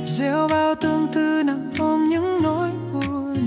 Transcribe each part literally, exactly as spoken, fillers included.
gieo bao tương tư nặng ôm những nỗi buồn.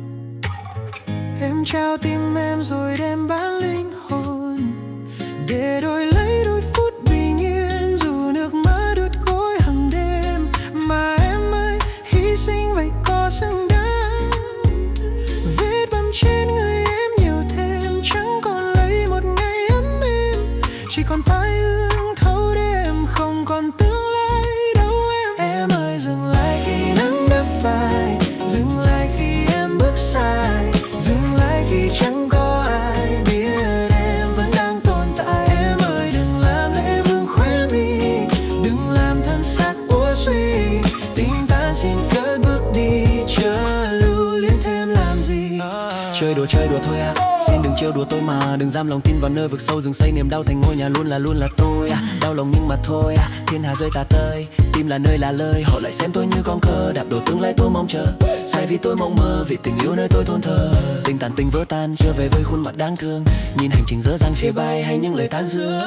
Em trao tim em rồi đem bán linh hồn để đổi lấy đôi phút bình yên, dù nước mắt ướt gối hàng đêm. Mà em ơi, hy sinh vậy có xứng đáng? Vết bầm trên người em nhiều thêm, chẳng còn lấy một ngày ấm êm, chỉ còn tai ương thâu đêm, không còn tương lai đâu em. Em ơi, dừng lại khi nắng đắp vai, dừng lại khi em bước sai, dừng lại khi chẳng có ai biết em vẫn đang tồn tại. Em ơi, đừng làm lễ vương khóe mi, đừng làm thân xác úa suy, tình ta xin cất bước đi, chớ lưu luyến thêm làm gì. Chơi đùa chơi đùa thôi à, xin đừng trêu đùa tôi mà, đừng giam lòng tin vào nơi vực sâu rừng xây niềm đau thành ngôi nhà, luôn là luôn là tôi à. Đau lòng nhưng mà thôi à, thiên hà rơi tà tơi, tim là nơi là lời, họ lại xem tôi như con cờ đạp đổ tương lai tôi mong chờ. Sai vì tôi mộng mơ, vì tình yêu nơi tôi thôn thờ, tình tàn tình vỡ tan trở về với khuôn mặt đáng thương, nhìn hành trình dở dang chê bai hay những lời tán dương.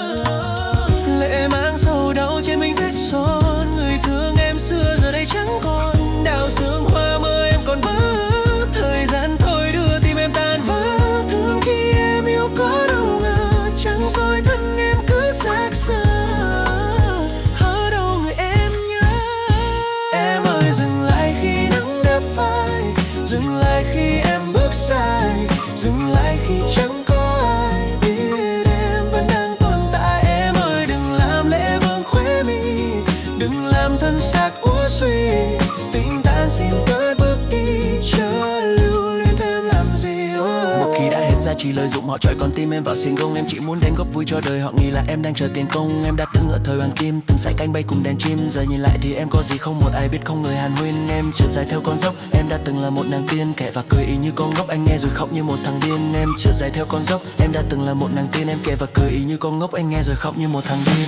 Lệ mang sầu đau trên mình vết son, người thương em xưa giờ đây chẳng còn, đào sương hoa mơ em còn vỡ, thời gian thôi đưa tim em tan vỡ. Thương khi em yêu có đâu ngờ, chẳng rồi thân em cứ xác xơ, ở đâu người em nhớ. Em ơi, dừng lại khi nắng đắp vai, dừng lại khi em bước sai, dừng lại khi chẳng có ai biết em vẫn đang tồn tại. Em ơi, đừng làm lễ vương khóe mi, đừng làm thân xác úa suy, tình ta xin cất bước đi, chớ lưu luyến thêm làm gì. Oh. Một khi đã hết giá trị lợi dụng họ chọi con tim em vào xiên gông, em chỉ muốn đến góp vui cho đời, họ nghĩ là em đang chờ tiền công. Em đã từng ở thời hoàng kim, từng sải cánh bay cùng đàn chim, giờ nhìn lại thì em có gì không một ai biết, không người hàn huyên. Em trượt dài theo con dốc, em đã từng là một nàng tiên, kể và cười y như con ngốc, anh nghe rồi khóc như một thằng điên. Em trượt dài theo con dốc, em đã từng là một nàng tiên, em kể và cười y như con ngốc, anh nghe rồi khóc như một thằng điên.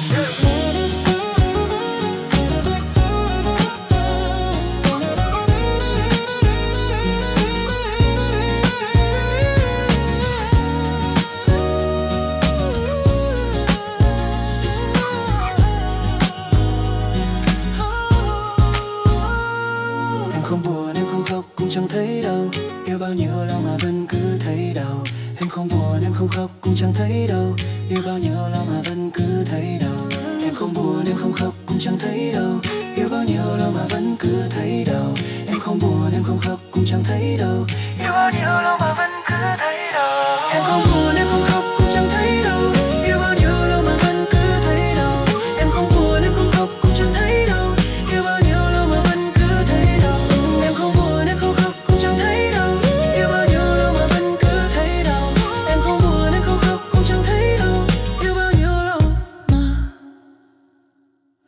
Không buồn, em không khóc, cũng chẳng thấy đâu, yêu bao nhiêu lâu mà vẫn cứ thấy đau. Em không buồn, em không khóc, cũng chẳng thấy đâu, yêu bao nhiêu lâu mà vẫn cứ thấy đau. Em không buồn, em không khóc, cũng chẳng thấy đâu, yêu bao nhiêu lâu mà vẫn cứ thấy đau. Em không buồn, em không khóc, cũng chẳng thấy đâu, yêu bao nhiêu lâu mà vẫn cứ